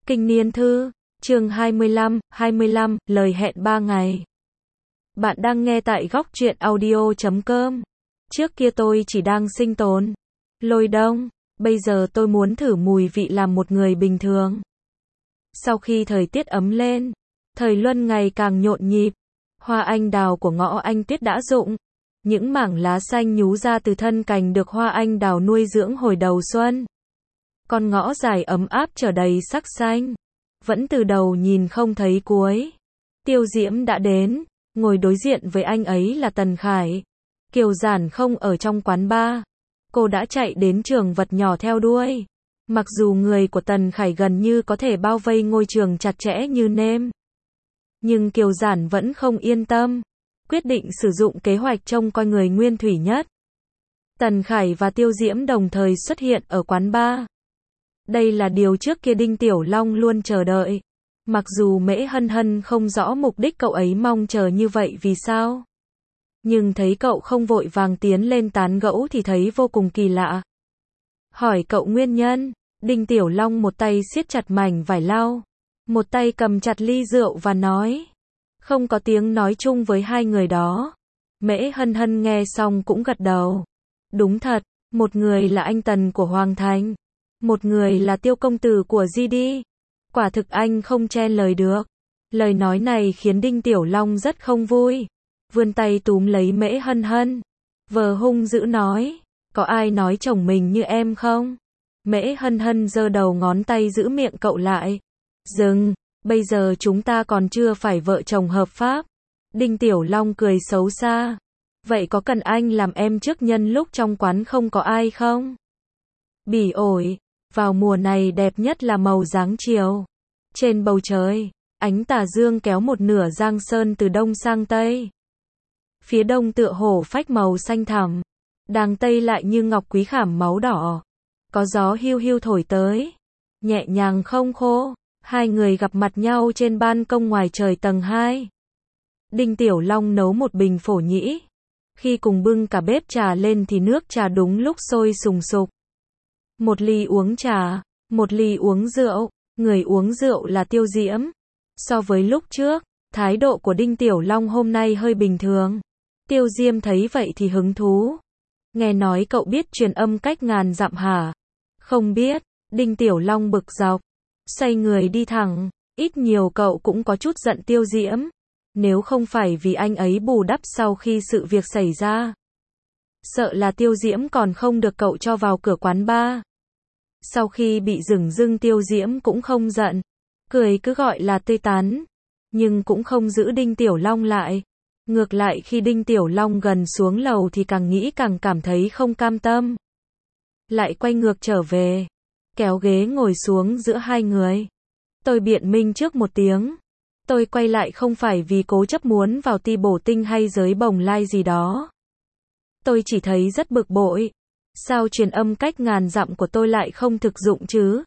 Kinh niên thư, chương 25, lời hẹn 3 ngày. Bạn đang nghe tại góc truyện audio.com. Trước kia tôi chỉ đang sinh tồn. Lôi đông, bây giờ tôi muốn thử mùi vị làm một người bình thường. Sau khi thời tiết ấm lên, thời luân ngày càng nhộn nhịp, hoa anh đào của ngõ anh tuyết đã rụng. Những mảng lá xanh nhú ra từ thân cành được hoa anh đào nuôi dưỡng hồi đầu xuân. Con ngõ dài ấm áp trở đầy sắc xanh. Vẫn từ đầu nhìn không thấy cuối. Tiêu Diễm đã đến, ngồi đối diện với anh ấy là Tần Khải. Kiều Giản không ở trong quán bar. Cô đã chạy đến trường vật nhỏ theo đuôi. Mặc dù người của Tần Khải gần như có thể bao vây ngôi trường chặt chẽ như nêm. Nhưng Kiều Giản vẫn không yên tâm. Quyết định sử dụng kế hoạch trông coi người nguyên thủy nhất. Tần Khải và Tiêu Diễm đồng thời xuất hiện ở quán bar. Đây là điều trước kia Đinh Tiểu Long luôn chờ đợi. Mặc dù Mễ Hân Hân không rõ mục đích cậu ấy mong chờ như vậy vì sao. Nhưng thấy cậu không vội vàng tiến lên tán gẫu thì thấy vô cùng kỳ lạ. Hỏi cậu nguyên nhân, Đinh Tiểu Long một tay siết chặt mảnh vải lau, một tay cầm chặt ly rượu và nói. Không có tiếng nói chung với hai người đó. Mễ Hân Hân nghe xong cũng gật đầu. Đúng thật, một người là anh Tần của Hoàng Thành. Một người là Tiêu công tử của GD. Quả thực anh không chen lời được. Lời nói này khiến Đinh Tiểu Long rất không vui. Vươn tay túm lấy Mễ Hân Hân. Vờ hung dữ nói. Có ai nói chồng mình như em không? Mễ Hân Hân giơ đầu ngón tay giữ miệng cậu lại. Dừng, bây giờ chúng ta còn chưa phải vợ chồng hợp pháp. Đinh Tiểu Long cười xấu xa. Vậy có cần anh làm em trước nhân lúc trong quán không có ai không? Bỉ ổi. Vào mùa này đẹp nhất là màu dáng chiều. Trên bầu trời, ánh tà dương kéo một nửa Giang Sơn từ đông sang tây. Phía đông tựa hồ phách màu xanh thẳm, đàng tây lại như ngọc quý khảm máu đỏ. Có gió hiu hiu thổi tới, nhẹ nhàng không khô. Hai người gặp mặt nhau trên ban công ngoài trời tầng 2. Đinh Tiểu Long nấu một bình phổ nhĩ. Khi cùng bưng cả bếp trà lên thì nước trà đúng lúc sôi sùng sục. Một ly uống trà, một ly uống rượu, người uống rượu là Tiêu Diễm. So với lúc trước, thái độ của Đinh Tiểu Long hôm nay hơi bình thường. Tiêu Diễm thấy vậy thì hứng thú. Nghe nói cậu biết truyền âm cách ngàn dặm hả? Không biết, Đinh Tiểu Long bực dọc. Xoay người đi thẳng, ít nhiều cậu cũng có chút giận Tiêu Diễm. Nếu không phải vì anh ấy bù đắp sau khi sự việc xảy ra. Sợ là Tiêu Diễm còn không được cậu cho vào cửa quán bar. Sau khi bị dửng dưng Tiêu Diễm cũng không giận. Cười cứ gọi là tươi tắn. Nhưng cũng không giữ Đinh Tiểu Long lại. Ngược lại khi Đinh Tiểu Long gần xuống lầu thì càng nghĩ càng cảm thấy không cam tâm. Lại quay ngược trở về. Kéo ghế ngồi xuống giữa hai người. Tôi biện minh trước một tiếng. Tôi quay lại không phải vì cố chấp muốn vào ti bổ tinh hay giới bồng lai gì đó. Tôi chỉ thấy rất bực bội. Sao truyền âm cách ngàn dặm của tôi lại không thực dụng chứ?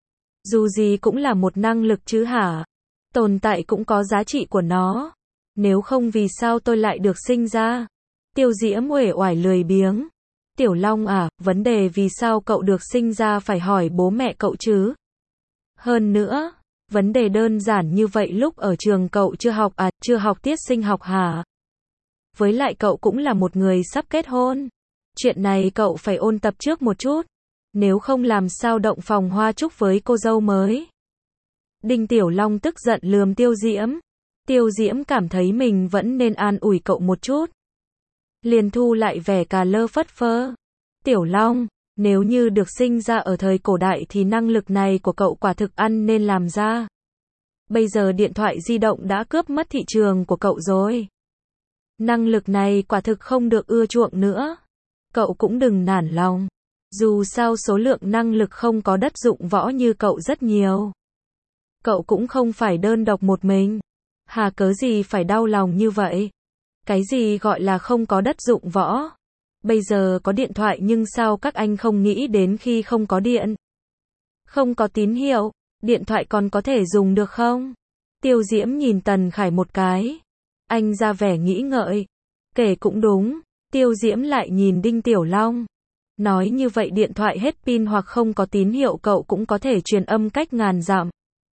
Dù gì cũng là một năng lực chứ hả? Tồn tại cũng có giá trị của nó. Nếu không vì sao tôi lại được sinh ra? Tiêu Diễm uể oải lười biếng. Tiểu Long à, vấn đề vì sao cậu được sinh ra phải hỏi bố mẹ cậu chứ? Hơn nữa, vấn đề đơn giản như vậy lúc ở trường cậu chưa học tiết sinh học hả? Với lại cậu cũng là một người sắp kết hôn. Chuyện này cậu phải ôn tập trước một chút. Nếu không làm sao động phòng hoa chúc với cô dâu mới. Đinh Tiểu Long tức giận lườm Tiêu Diễm. Tiêu Diễm cảm thấy mình vẫn nên an ủi cậu một chút. Liền thu lại vẻ cà lơ phất phơ. Tiểu Long, nếu như được sinh ra ở thời cổ đại thì năng lực này của cậu quả thực ăn nên làm ra. Bây giờ điện thoại di động đã cướp mất thị trường của cậu rồi. Năng lực này quả thực không được ưa chuộng nữa. Cậu cũng đừng nản lòng. Dù sao số lượng năng lực không có đất dụng võ như cậu rất nhiều. Cậu cũng không phải đơn độc một mình. Hà cớ gì phải đau lòng như vậy? Cái gì gọi là không có đất dụng võ? Bây giờ có điện thoại nhưng sao các anh không nghĩ đến khi không có điện? Không có tín hiệu, điện thoại còn có thể dùng được không? Tiêu Diễm nhìn Tần Khải một cái. Anh ra vẻ nghĩ ngợi. Kể cũng đúng. Tiêu Diễm lại nhìn Đinh Tiểu Long. Nói như vậy điện thoại hết pin hoặc không có tín hiệu cậu cũng có thể truyền âm cách ngàn dặm.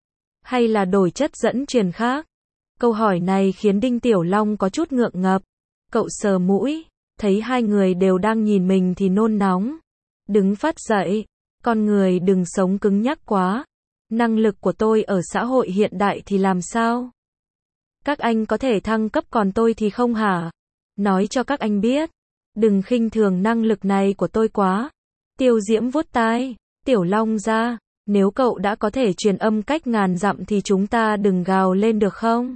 hay là đổi chất dẫn truyền khác? Câu hỏi này khiến Đinh Tiểu Long có chút ngượng ngập. Cậu sờ mũi, thấy hai người đều đang nhìn mình thì nôn nóng. Đứng phát dậy, con người đừng sống cứng nhắc quá. Năng lực của tôi ở xã hội hiện đại thì làm sao? Các anh có thể thăng cấp còn tôi thì không hả? Nói cho các anh biết, đừng khinh thường năng lực này của tôi quá. Tiêu Diễm vuốt tai, Tiểu Long ra, nếu cậu đã có thể truyền âm cách ngàn dặm thì chúng ta đừng gào lên được không?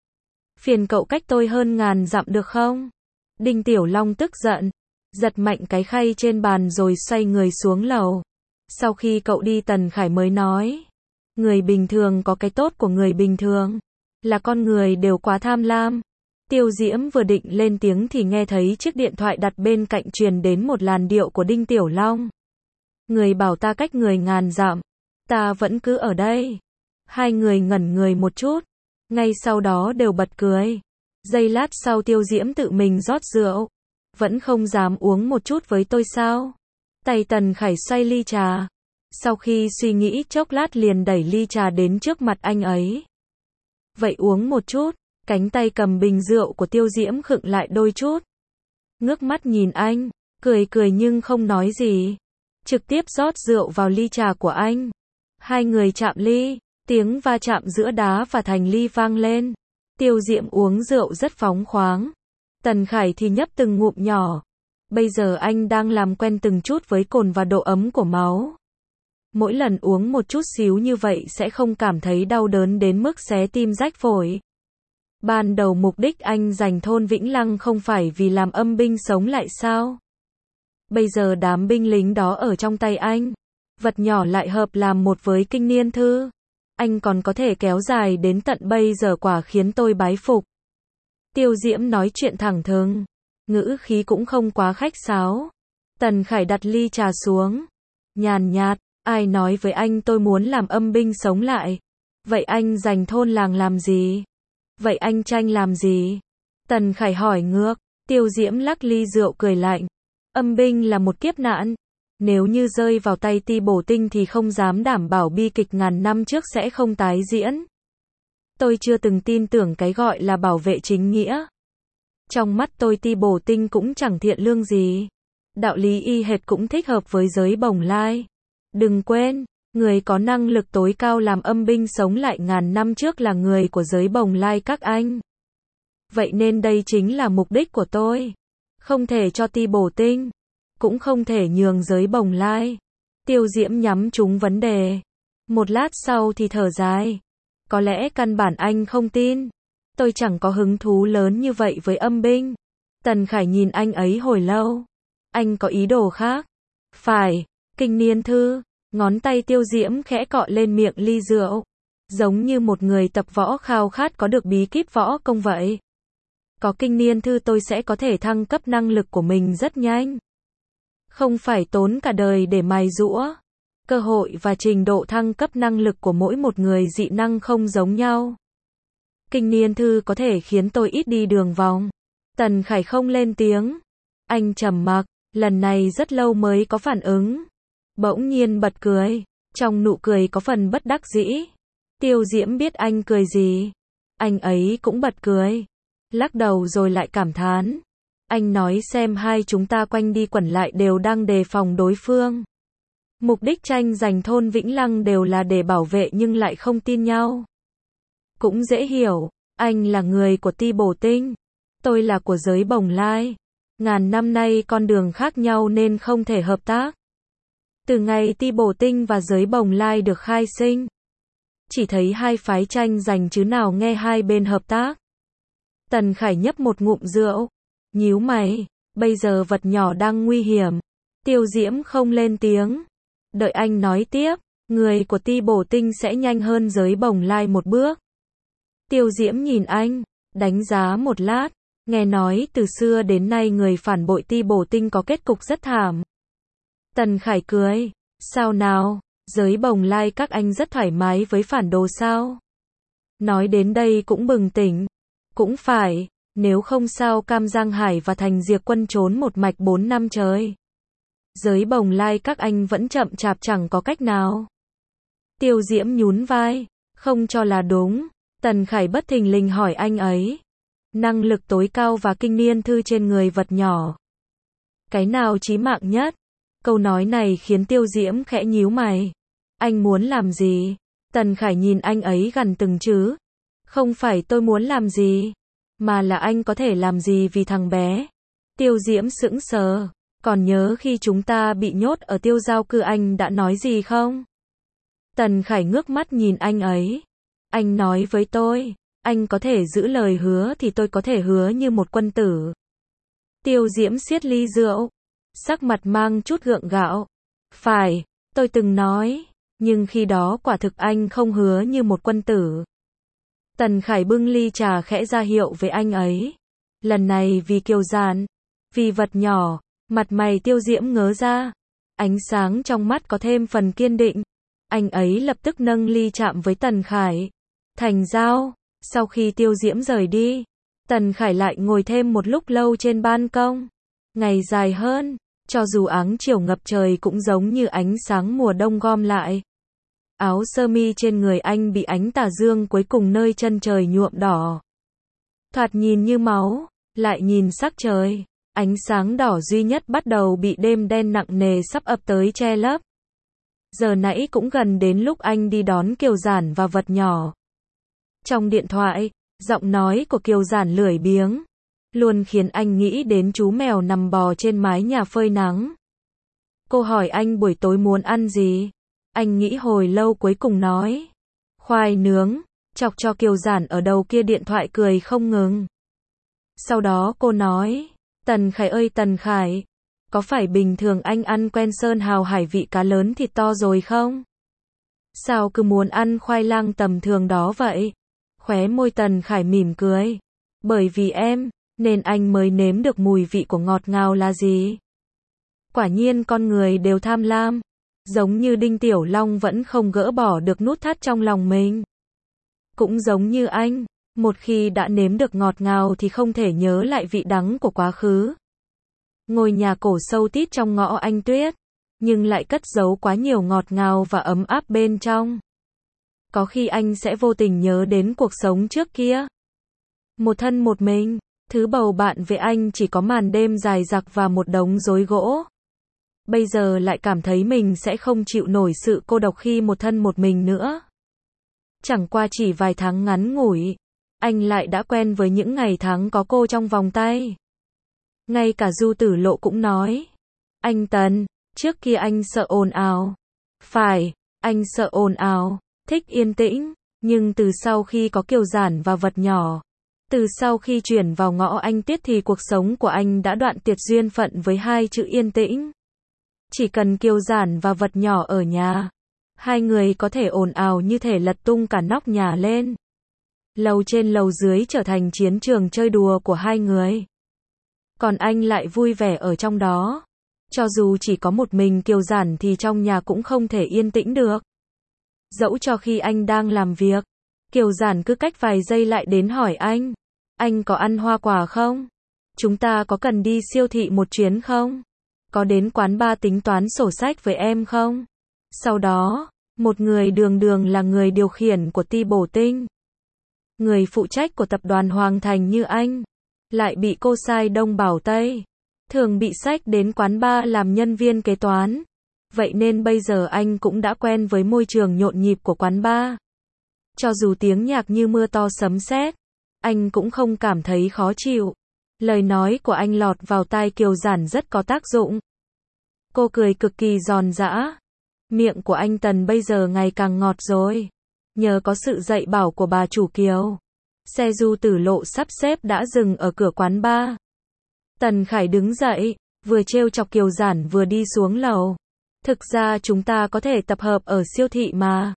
Phiền cậu cách tôi hơn ngàn dặm được không? Đinh Tiểu Long tức giận, giật mạnh cái khay trên bàn rồi xoay người xuống lầu. Sau khi cậu đi Tần Khải mới nói, người bình thường có cái tốt của người bình thường, là con người đều quá tham lam. Tiêu Diễm vừa định lên tiếng thì nghe thấy chiếc điện thoại đặt bên cạnh truyền đến một làn điệu của Đinh Tiểu Long. Người bảo ta cách người ngàn dặm, ta vẫn cứ ở đây. Hai người ngẩn người một chút, ngay sau đó đều bật cười. Giây lát sau Tiêu Diễm tự mình rót rượu. Vẫn không dám uống một chút với tôi sao? Tay Tần Khải xoay ly trà. Sau khi suy nghĩ chốc lát liền đẩy ly trà đến trước mặt anh ấy. Vậy uống một chút. Cánh tay cầm bình rượu của Tiêu Diễm khựng lại đôi chút. Ngước mắt nhìn anh, cười cười nhưng không nói gì. Trực tiếp rót rượu vào ly trà của anh. Hai người chạm ly, tiếng va chạm giữa đá và thành ly vang lên. Tiêu Diễm uống rượu rất phóng khoáng. Tần Khải thì nhấp từng ngụm nhỏ. Bây giờ anh đang làm quen từng chút với cồn và độ ấm của máu. Mỗi lần uống một chút xíu như vậy sẽ không cảm thấy đau đớn đến mức xé tim rách phổi. Ban đầu mục đích anh giành thôn Vĩnh Lăng không phải vì làm âm binh sống lại sao? Bây giờ đám binh lính đó ở trong tay anh. Vật nhỏ lại hợp làm một với Kinh Niên Thư. Anh còn có thể kéo dài đến tận bây giờ, quả khiến tôi bái phục. Tiêu Diễm nói chuyện thẳng thừng, ngữ khí cũng không quá khách sáo. Tần Khải đặt ly trà xuống, nhàn nhạt, ai nói với anh tôi muốn làm âm binh sống lại? Vậy anh giành thôn làng làm gì? Vậy anh tranh làm gì? Tần Khải hỏi ngược. Tiêu Diễm lắc ly rượu cười lạnh. Âm binh là một kiếp nạn. Nếu như rơi vào tay Ti Bổ Tinh thì không dám đảm bảo bi kịch ngàn năm trước sẽ không tái diễn. Tôi chưa từng tin tưởng cái gọi là bảo vệ chính nghĩa. Trong mắt tôi Ti Bổ Tinh cũng chẳng thiện lương gì. Đạo lý y hệt cũng thích hợp với giới Bồng Lai. Đừng quên, người có năng lực tối cao làm âm binh sống lại ngàn năm trước là người của giới Bồng Lai các anh. Vậy nên đây chính là mục đích của tôi. Không thể cho Ti Bổ Tinh, cũng không thể nhường giới Bồng Lai. Tiêu Diễm nhắm trúng vấn đề. Một lát sau thì thở dài. Có lẽ căn bản anh không tin. Tôi chẳng có hứng thú lớn như vậy với âm binh. Tần Khải nhìn anh ấy hồi lâu. Anh có ý đồ khác? Phải, Kinh Niên Thư. Ngón tay Tiêu Diễm khẽ cọ lên miệng ly rượu. Giống như một người tập võ khao khát có được bí kíp võ công vậy. Có Kinh Niên Thư tôi sẽ có thể thăng cấp năng lực của mình rất nhanh. Không phải tốn cả đời để mài giũa. Cơ hội và trình độ thăng cấp năng lực của mỗi một người dị năng không giống nhau. Kinh Niên Thư có thể khiến tôi ít đi đường vòng. Tần Khải không lên tiếng. Anh trầm mặc, lần này rất lâu mới có phản ứng. Bỗng nhiên bật cười. Trong nụ cười có phần bất đắc dĩ. Tiêu Diễm biết anh cười gì. Anh ấy cũng bật cười. Lắc đầu rồi lại cảm thán. Anh nói xem hai chúng ta quanh đi quẩn lại đều đang đề phòng đối phương. Mục đích tranh giành thôn Vĩnh Lăng đều là để bảo vệ nhưng lại không tin nhau. Cũng dễ hiểu, anh là người của Ti Bổ Tinh, tôi là của giới Bồng Lai. Ngàn năm nay con đường khác nhau nên không thể hợp tác. Từ ngày Ti Bổ Tinh và giới Bồng Lai được khai sinh, chỉ thấy hai phái tranh giành chứ nào nghe hai bên hợp tác. Tần Khải nhấp một ngụm rượu, nhíu mày, bây giờ vật nhỏ đang nguy hiểm. Tiêu Diễm không lên tiếng. Đợi anh nói tiếp, người của Ti Bổ Tinh sẽ nhanh hơn giới Bồng Lai một bước. Tiêu Diễm nhìn anh, đánh giá một lát, nghe nói từ xưa đến nay người phản bội Ti Bổ Tinh có kết cục rất thảm. Tần Khải cười, sao nào, giới Bồng Lai các anh rất thoải mái với phản đồ sao? Nói đến đây cũng bừng tỉnh, cũng phải, nếu không sao Cam Giang Hải và Thành Diệp Quân trốn một mạch 4 năm trời. Giới Bồng Lai các anh vẫn chậm chạp chẳng có cách nào. Tiêu Diễm nhún vai, Không cho là đúng. Tần Khải bất thình lình hỏi anh ấy. Năng lực tối cao và kinh niên thư trên người vật nhỏ. Cái nào chí mạng nhất? Câu nói này khiến Tiêu Diễm khẽ nhíu mày. Anh muốn làm gì? Tần Khải nhìn anh ấy gần từng chữ. Không phải tôi muốn làm gì, mà là anh có thể làm gì vì thằng bé. Tiêu Diễm sững sờ. Còn nhớ khi chúng ta bị nhốt ở Tiêu Giao Cư anh đã nói gì không? Tần Khải ngước mắt nhìn anh ấy. Anh nói với tôi, anh có thể giữ lời hứa thì tôi có thể hứa như một quân tử. Tiêu Diễm siết ly rượu, sắc mặt mang chút gượng gạo. Phải, tôi từng nói, nhưng khi đó quả thực anh không hứa như một quân tử. Tần Khải bưng ly trà khẽ ra hiệu với anh ấy. Lần này vì Kiều Giản, vì vật nhỏ, mặt mày Tiêu Diễm ngớ ra. Ánh sáng trong mắt có thêm phần kiên định. Anh ấy lập tức nâng ly chạm với Tần Khải. Thành giao. Sau khi Tiêu Diễm rời đi, Tần Khải lại ngồi thêm một lúc lâu trên ban công. Ngày dài hơn, cho dù áng chiều ngập trời cũng giống như ánh sáng mùa đông gom lại. Áo sơ mi trên người anh bị ánh tà dương cuối cùng nơi chân trời nhuộm đỏ. Thoạt nhìn như máu, lại nhìn sắc trời. Ánh sáng đỏ duy nhất bắt đầu bị đêm đen nặng nề sắp ập tới che lấp. Giờ nãy cũng gần đến lúc anh đi đón Kiều Giản và vật nhỏ. Trong điện thoại, giọng nói của Kiều Giản lười biếng, luôn khiến anh nghĩ đến chú mèo nằm bò trên mái nhà phơi nắng. Cô hỏi anh buổi tối muốn ăn gì? Anh nghĩ hồi lâu cuối cùng nói. Khoai nướng, chọc cho Kiều Giản ở đầu kia điện thoại cười không ngừng. Sau đó cô nói, Tần Khải ơi Tần Khải, có phải bình thường anh ăn quen sơn hào hải vị cá lớn thịt to rồi không? Sao cứ muốn ăn khoai lang tầm thường đó vậy? Khóe môi Tần Khải mỉm cười. Bởi vì em, nên anh mới nếm được mùi vị của ngọt ngào là gì? Quả nhiên con người đều tham lam. Giống như Đinh Tiểu Long vẫn không gỡ bỏ được nút thắt trong lòng mình. Cũng giống như anh, một khi đã nếm được ngọt ngào thì không thể nhớ lại vị đắng của quá khứ. Ngôi nhà cổ sâu tít trong ngõ Anh Tuyết, nhưng lại cất giấu quá nhiều ngọt ngào và ấm áp bên trong. Có khi anh sẽ vô tình nhớ đến cuộc sống trước kia. Một thân một mình, thứ bầu bạn với anh chỉ có màn đêm dài dặc và một đống rối gỗ. Bây giờ lại cảm thấy mình sẽ không chịu nổi sự cô độc khi một thân một mình nữa. Chẳng qua chỉ vài tháng ngắn ngủi, anh lại đã quen với những ngày tháng có cô trong vòng tay. Ngay cả Du Tử Lộ cũng nói. Anh Tần, trước kia anh sợ ồn ào. Phải, anh sợ ồn ào, thích yên tĩnh, nhưng từ sau khi có Kiều Giản và vật nhỏ, từ sau khi chuyển vào ngõ Anh Tiết thì cuộc sống của anh đã đoạn tuyệt duyên phận với hai chữ yên tĩnh. Chỉ cần Kiều Giản và vật nhỏ ở nhà, hai người có thể ồn ào như thể lật tung cả nóc nhà lên. Lầu trên lầu dưới trở thành chiến trường chơi đùa của hai người. Còn anh lại vui vẻ ở trong đó. Cho dù chỉ có một mình Kiều Giản thì trong nhà cũng không thể yên tĩnh được. Dẫu cho khi anh đang làm việc, Kiều Giản cứ cách vài giây lại đến hỏi anh có ăn hoa quả không? Chúng ta có cần đi siêu thị một chuyến không? Có đến quán bar tính toán sổ sách với em không? Sau đó, một người đường đường là người điều khiển của Ti Bổ Tinh, người phụ trách của tập đoàn Hoàng Thành như anh, lại bị cô sai đông bảo tây, thường bị xách đến quán bar làm nhân viên kế toán. Vậy nên bây giờ anh cũng đã quen với môi trường nhộn nhịp của quán bar. Cho dù tiếng nhạc như mưa to sấm sét, anh cũng không cảm thấy khó chịu. Lời nói của anh lọt vào tai Kiều Giản rất có tác dụng. Cô cười cực kỳ giòn giã. Miệng của anh Tần bây giờ ngày càng ngọt rồi. Nhờ có sự dạy bảo của bà chủ Kiều, xe Du Tử Lộ sắp xếp đã dừng ở cửa quán bar. Tần Khải đứng dậy, vừa trêu chọc Kiều Giản vừa đi xuống lầu. Thực ra chúng ta có thể tập hợp ở siêu thị mà.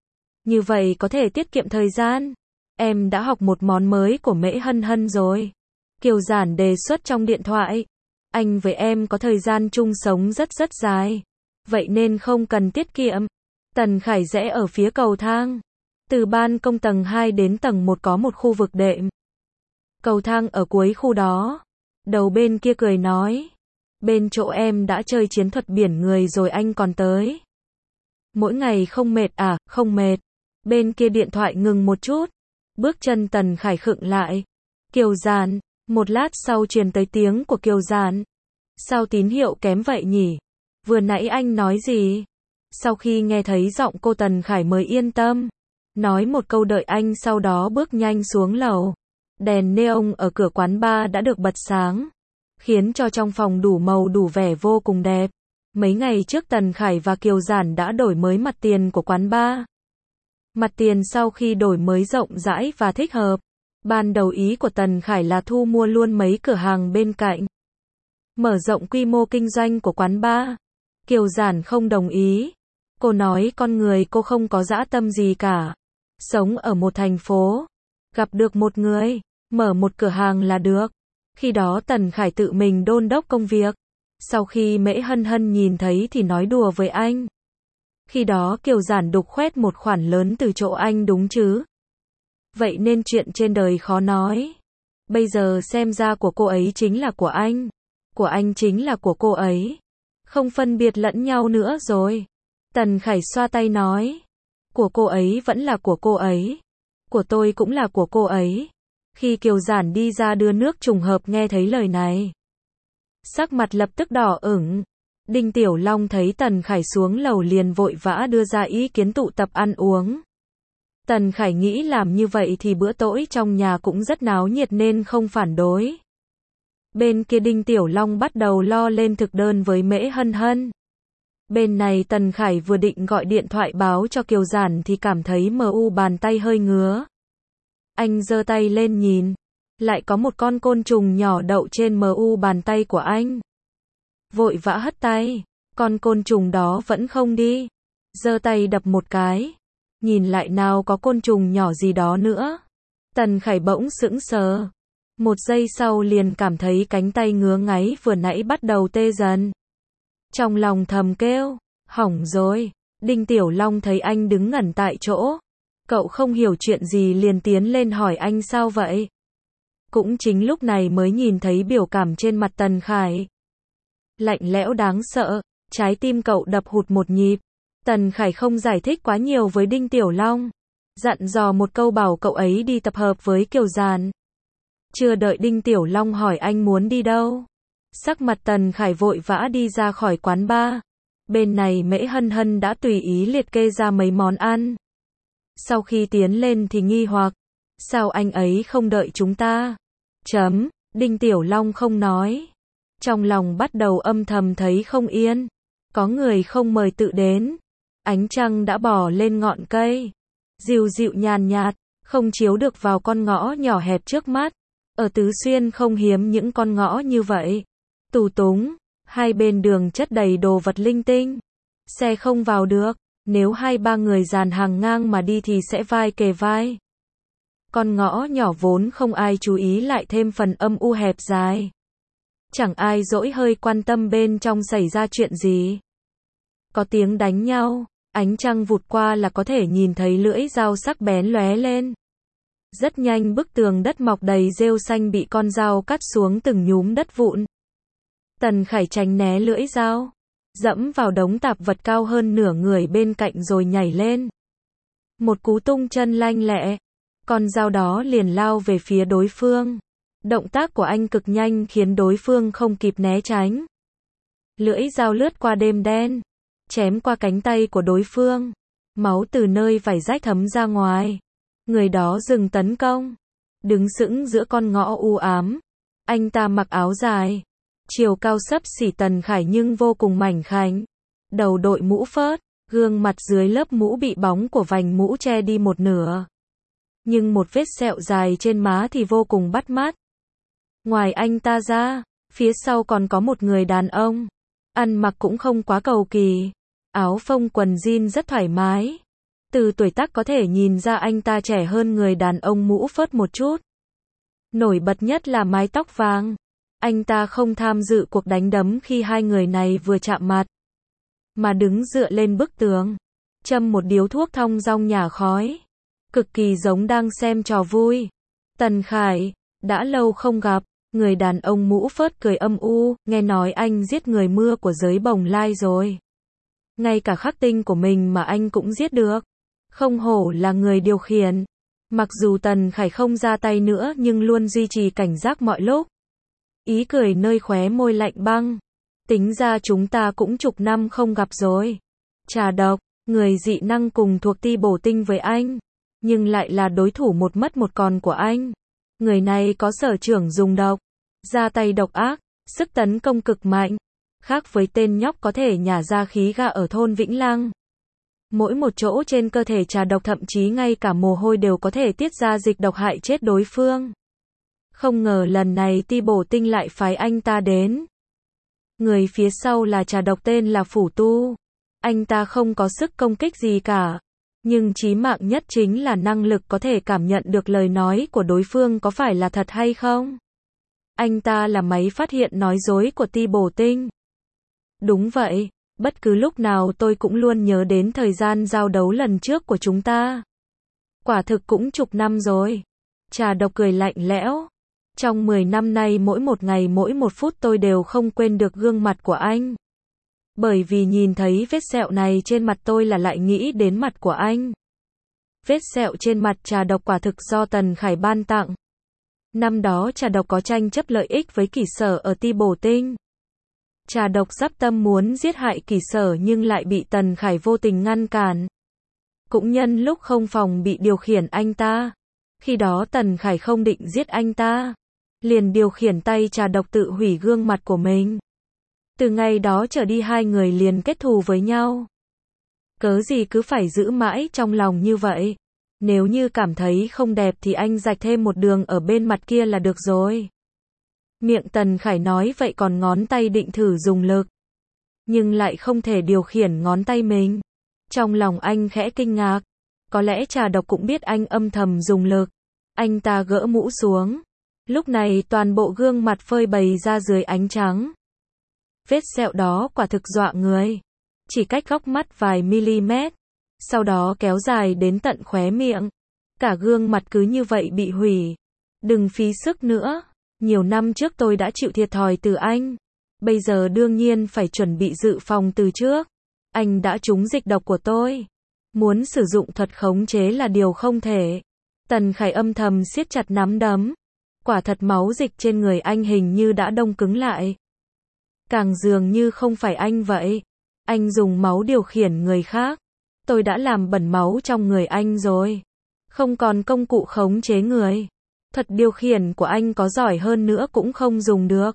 Như vậy có thể tiết kiệm thời gian. Em đã học một món mới của Mễ Hân Hân rồi. Kiều Giản đề xuất trong điện thoại. Anh với em có thời gian chung sống rất dài. Vậy nên không cần tiết kiệm. Tần Khải rẽ ở phía cầu thang. Từ ban công tầng 2 đến tầng 1 có một khu vực đệm. Cầu thang ở cuối khu đó. Đầu bên kia cười nói. Bên chỗ em đã chơi chiến thuật biển người rồi anh còn tới. Mỗi ngày không mệt à? Không mệt. Bên kia điện thoại ngừng một chút. Bước chân Tần Khải khựng lại. Kiều Giản. Một lát sau truyền tới tiếng của Kiều Giản. Sao tín hiệu kém vậy nhỉ? Vừa nãy anh nói gì? Sau khi nghe thấy giọng cô Tần Khải mới yên tâm. Nói một câu đợi anh sau đó bước nhanh xuống lầu. Đèn neon ở cửa quán bar đã được bật sáng. Khiến cho trong phòng đủ màu đủ vẻ vô cùng đẹp. Mấy ngày trước Tần Khải và Kiều Giản đã đổi mới mặt tiền của quán bar. Mặt tiền sau khi đổi mới rộng rãi và thích hợp. Ban đầu ý của Tần Khải là thu mua luôn mấy cửa hàng bên cạnh. Mở rộng quy mô kinh doanh của quán bar. Kiều Giản không đồng ý. Cô nói con người cô không có dã tâm gì cả. Sống ở một thành phố. Gặp được một người. Mở một cửa hàng là được. Khi đó Tần Khải tự mình đôn đốc công việc. Sau khi Mễ Hân Hân nhìn thấy thì nói đùa với anh. Khi đó Kiều Giản đục khoét một khoản lớn từ chỗ anh đúng chứ. Vậy nên chuyện trên đời khó nói. Bây giờ xem ra của cô ấy chính là của anh. Của anh chính là của cô ấy. Không phân biệt lẫn nhau nữa rồi. Tần Khải xoa tay nói. Của cô ấy vẫn là của cô ấy. Của tôi cũng là của cô ấy. Khi Kiều Giản đi ra đưa nước trùng hợp nghe thấy lời này. Sắc mặt lập tức đỏ ửng. Đinh Tiểu Long thấy Tần Khải xuống lầu liền vội vã đưa ra ý kiến tụ tập ăn uống. Tần Khải nghĩ làm như vậy thì bữa tối trong nhà cũng rất náo nhiệt nên không phản đối. Bên kia Đinh Tiểu Long bắt đầu lo lên thực đơn với Mễ Hân Hân. Bên này Tần Khải vừa định gọi điện thoại báo cho Kiều Giản thì cảm thấy bàn tay hơi ngứa. Anh giơ tay lên nhìn. Lại có một con côn trùng nhỏ đậu trên bàn tay của anh. Vội vã hất tay. Con côn trùng đó vẫn không đi. Giơ tay đập một cái. Nhìn lại nào có côn trùng nhỏ gì đó nữa. Tần Khải bỗng sững sờ. Một giây sau liền cảm thấy cánh tay ngứa ngáy vừa nãy bắt đầu tê dần. Trong lòng thầm kêu, hỏng rồi. Đinh Tiểu Long thấy anh đứng ngẩn tại chỗ. Cậu không hiểu chuyện gì liền tiến lên hỏi anh sao vậy. Cũng chính lúc này mới nhìn thấy biểu cảm trên mặt Tần Khải. Lạnh lẽo đáng sợ, trái tim cậu đập hụt một nhịp. Tần Khải không giải thích quá nhiều với Đinh Tiểu Long. Dặn dò một câu bảo cậu ấy đi tập hợp với Kiều Giản. Chưa đợi Đinh Tiểu Long hỏi anh muốn đi đâu. Sắc mặt Tần Khải vội vã đi ra khỏi quán bar. Bên này Mễ Hân Hân đã tùy ý liệt kê ra mấy món ăn. Sau khi tiến lên thì nghi hoặc. Sao anh ấy không đợi chúng ta? Đinh Tiểu Long không nói. Trong lòng bắt đầu âm thầm thấy không yên. Có người không mời tự đến. Ánh trăng đã bò lên ngọn cây. Dịu dịu nhàn nhạt, không chiếu được vào con ngõ nhỏ hẹp trước mắt. Ở Tứ Xuyên không hiếm những con ngõ như vậy. Tù túng, hai bên đường chất đầy đồ vật linh tinh. Xe không vào được, nếu 2-3 người dàn hàng ngang mà đi thì sẽ vai kề vai. Con ngõ nhỏ vốn không ai chú ý lại thêm phần âm u hẹp dài. Chẳng ai dỗi hơi quan tâm bên trong xảy ra chuyện gì. Có tiếng đánh nhau, ánh trăng vụt qua là có thể nhìn thấy lưỡi dao sắc bén lóe lên. Rất nhanh bức tường đất mọc đầy rêu xanh bị con dao cắt xuống từng nhúm đất vụn. Tần Khải tránh né lưỡi dao, dẫm vào đống tạp vật cao hơn nửa người bên cạnh rồi nhảy lên. Một cú tung chân lanh lẹ, con dao đó liền lao về phía đối phương. Động tác của anh cực nhanh khiến đối phương không kịp né tránh. Lưỡi dao lướt qua đêm đen, chém qua cánh tay của đối phương. Máu từ nơi vảy rách thấm ra ngoài. Người đó dừng tấn công, đứng sững giữa con ngõ u ám. Anh ta mặc áo dài, chiều cao xấp xỉ Tần Khải nhưng vô cùng mảnh khảnh. Đầu đội mũ phớt, gương mặt dưới lớp mũ bị bóng của vành mũ che đi một nửa. Nhưng một vết sẹo dài trên má thì vô cùng bắt mắt. Ngoài anh ta ra, phía sau còn có một người đàn ông. Ăn mặc cũng không quá cầu kỳ. Áo phông quần jean rất thoải mái. Từ tuổi tác có thể nhìn ra anh ta trẻ hơn người đàn ông mũ phớt một chút. Nổi bật nhất là mái tóc vàng. Anh ta không tham dự cuộc đánh đấm khi hai người này vừa chạm mặt, mà đứng dựa lên bức tường, châm một điếu thuốc thong dong nhả khói. Cực kỳ giống đang xem trò vui. Tần Khải, đã lâu không gặp. Người đàn ông mũ phớt cười âm u, nghe nói anh giết người mưa của giới Bồng Lai rồi. Ngay cả khắc tinh của mình mà anh cũng giết được. Không hổ là người điều khiển. Mặc dù Tần Khải không ra tay nữa nhưng luôn duy trì cảnh giác mọi lúc. Ý cười nơi khóe môi lạnh băng. Tính ra chúng ta cũng chục năm không gặp rồi. Trà độc, người dị năng cùng thuộc ti bổ tinh với anh. Nhưng lại là đối thủ một mất một còn của anh. Người này có sở trường dùng độc. Ra tay độc ác, sức tấn công cực mạnh. Khác với tên nhóc có thể nhả ra khí ga ở thôn Vĩnh Lăng. Mỗi một chỗ trên cơ thể Trà độc thậm chí ngay cả mồ hôi đều có thể tiết ra dịch độc hại chết đối phương. Không ngờ lần này ti bổ tinh lại phái anh ta đến. Người phía sau là Trà độc tên là Phủ Tu. Anh ta không có sức công kích gì cả. Nhưng chí mạng nhất chính là năng lực có thể cảm nhận được lời nói của đối phương có phải là thật hay không. Anh ta là máy phát hiện nói dối của ti bổ tinh. Đúng vậy, bất cứ lúc nào tôi cũng luôn nhớ đến thời gian giao đấu lần trước của chúng ta. Quả thực cũng chục năm rồi. Trà độc cười lạnh lẽo. Trong 10 năm nay mỗi một ngày mỗi một phút tôi đều không quên được gương mặt của anh. Bởi vì nhìn thấy vết sẹo này trên mặt tôi là lại nghĩ đến mặt của anh. Vết sẹo trên mặt Trà độc quả thực do Tần Khải ban tặng. Năm đó Trà độc có tranh chấp lợi ích với Kỷ Sở ở ti bổ tinh. Trà độc dắp tâm muốn giết hại Kỷ Sở nhưng lại bị Tần Khải vô tình ngăn cản. Cũng nhân lúc không phòng bị điều khiển anh ta. Khi đó Tần Khải không định giết anh ta. Liền điều khiển tay Trà độc tự hủy gương mặt của mình. Từ ngày đó trở đi hai người liền kết thù với nhau. Cớ gì cứ phải giữ mãi trong lòng như vậy. Nếu như cảm thấy không đẹp thì anh rạch thêm một đường ở bên mặt kia là được rồi. Miệng Tần Khải nói vậy còn ngón tay định thử dùng lực. Nhưng lại không thể điều khiển ngón tay mình. Trong lòng anh khẽ kinh ngạc. Có lẽ Trà độc cũng biết anh âm thầm dùng lực. Anh ta gỡ mũ xuống. Lúc này toàn bộ gương mặt phơi bày ra dưới ánh trắng. Vết sẹo đó quả thực dọa người. Chỉ cách góc mắt vài mm. Sau đó kéo dài đến tận khóe miệng. Cả gương mặt cứ như vậy bị hủy. Đừng phí sức nữa. Nhiều năm trước tôi đã chịu thiệt thòi từ anh. Bây giờ đương nhiên phải chuẩn bị dự phòng từ trước. Anh đã trúng dịch độc của tôi. Muốn sử dụng thuật khống chế là điều không thể. Tần Khải âm thầm siết chặt nắm đấm. Quả thật máu dịch trên người anh hình như đã đông cứng lại. Càng dường như không phải anh vậy. Anh dùng máu điều khiển người khác. Tôi đã làm bẩn máu trong người anh rồi. Không còn công cụ khống chế người. Thuật điều khiển của anh có giỏi hơn nữa cũng không dùng được.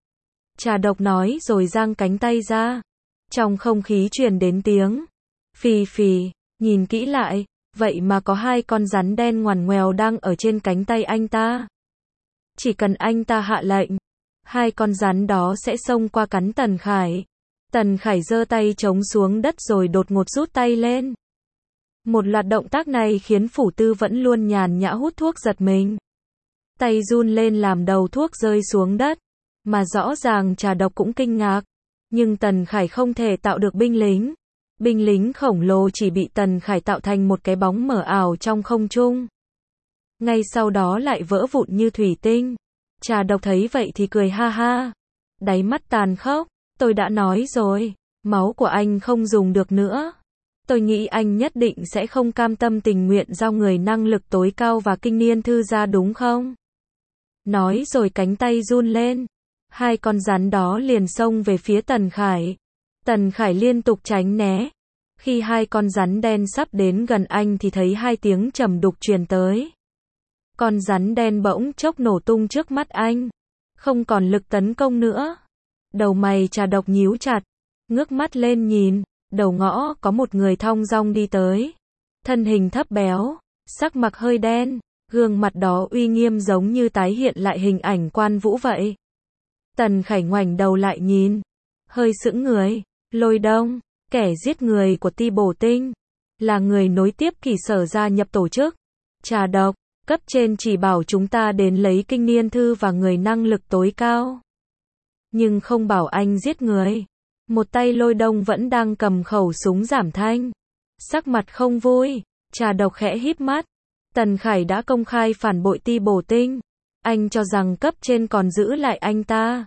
Trà độc nói rồi giang cánh tay ra. Trong không khí truyền đến tiếng phì phì. Nhìn kỹ lại, vậy mà có hai con rắn đen ngoằn ngoèo đang ở trên cánh tay anh ta. Chỉ cần anh ta hạ lệnh, hai con rắn đó sẽ xông qua cắn Tần Khải. Tần Khải giơ tay chống xuống đất rồi đột ngột rút tay lên. Một loạt động tác này khiến Phủ Tư vẫn luôn nhàn nhã hút thuốc giật mình. Tay run lên làm đầu thuốc rơi xuống đất. Mà rõ ràng Trà độc cũng kinh ngạc. Nhưng Tần Khải không thể tạo được binh lính. Binh lính khổng lồ chỉ bị Tần Khải tạo thành một cái bóng mờ ảo trong không trung. Ngay sau đó lại vỡ vụn như thủy tinh. Trà độc thấy vậy thì cười ha ha. Đáy mắt tàn khốc. Tôi đã nói rồi, máu của anh không dùng được nữa. Tôi nghĩ anh nhất định sẽ không cam tâm tình nguyện giao người năng lực tối cao và kinh niên thư ra đúng không? Nói rồi cánh tay run lên. Hai con rắn đó liền xông về phía Tần Khải. Tần Khải liên tục tránh né. Khi hai con rắn đen sắp đến gần anh thì thấy hai tiếng trầm đục truyền tới. Con rắn đen bỗng chốc nổ tung trước mắt anh. Không còn lực tấn công nữa. Đầu mày Trà độc nhíu chặt. Ngước mắt lên nhìn. Đầu ngõ có một người thong dong đi tới. Thân hình thấp béo. Sắc mặt hơi đen. Gương mặt đó uy nghiêm giống như tái hiện lại hình ảnh Quan Vũ vậy. Tần Khải ngoảnh đầu lại nhìn. Hơi sững người. Lôi Đông. Kẻ giết người của ti bổ tinh. Là người nối tiếp Kỷ Sở gia nhập tổ chức. Trà độc. Cấp trên chỉ bảo chúng ta đến lấy kinh niên thư và người năng lực tối cao. Nhưng không bảo anh giết người. Một tay Lôi Đông vẫn đang cầm khẩu súng giảm thanh. Sắc mặt không vui. Trà độc khẽ híp mắt. Tần Khải đã công khai phản bội ti bổ tinh. Anh cho rằng cấp trên còn giữ lại anh ta.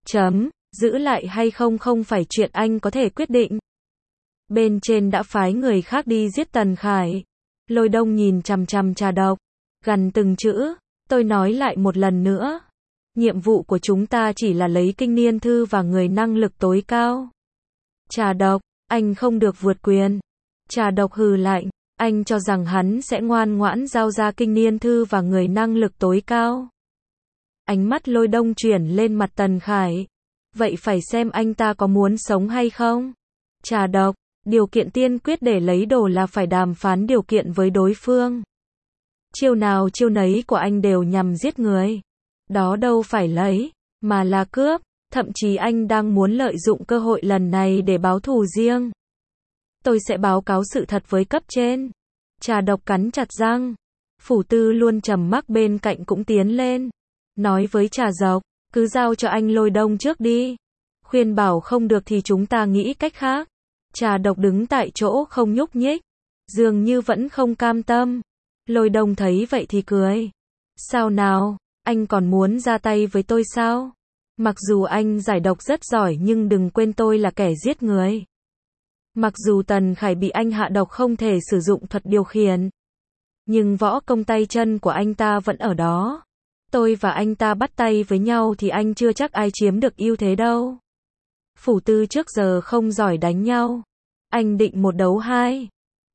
Giữ lại hay không không phải chuyện anh có thể quyết định. Bên trên đã phái người khác đi giết Tần Khải. Lôi Đông nhìn chằm chằm Trà Độc, gằn từng chữ, tôi nói lại một lần nữa. Nhiệm vụ của chúng ta chỉ là lấy kinh niên thư và người năng lực tối cao. Trà Độc, anh không được vượt quyền. Trà Độc hừ lạnh, anh cho rằng hắn sẽ ngoan ngoãn giao ra kinh niên thư và người năng lực tối cao. Ánh mắt Lôi Đông chuyển lên mặt Tần Khải. Vậy phải xem anh ta có muốn sống hay không? Trà Độc, điều kiện tiên quyết để lấy đồ là phải đàm phán điều kiện với đối phương. Chiêu nào chiêu nấy của anh đều nhằm giết người. Đó đâu phải lấy, mà là cướp. Thậm chí anh đang muốn lợi dụng cơ hội lần này để báo thù riêng. Tôi sẽ báo cáo sự thật với cấp trên. Trà Độc cắn chặt răng. Phủ Tư luôn trầm mặc bên cạnh cũng tiến lên. Nói với Trà Độc, cứ giao cho anh Lôi Đông trước đi. Khuyên bảo không được thì chúng ta nghĩ cách khác. Trà Độc đứng tại chỗ không nhúc nhích. Dường như vẫn không cam tâm. Lôi Đông thấy vậy thì cười. Sao nào, anh còn muốn ra tay với tôi sao? Mặc dù anh giải độc rất giỏi nhưng đừng quên tôi là kẻ giết người. Mặc dù Tần Khải bị anh hạ độc không thể sử dụng thuật điều khiển. Nhưng võ công tay chân của anh ta vẫn ở đó. Tôi và anh ta bắt tay với nhau thì anh chưa chắc ai chiếm được ưu thế đâu. Phủ Tư trước giờ không giỏi đánh nhau. Anh định một đấu hai.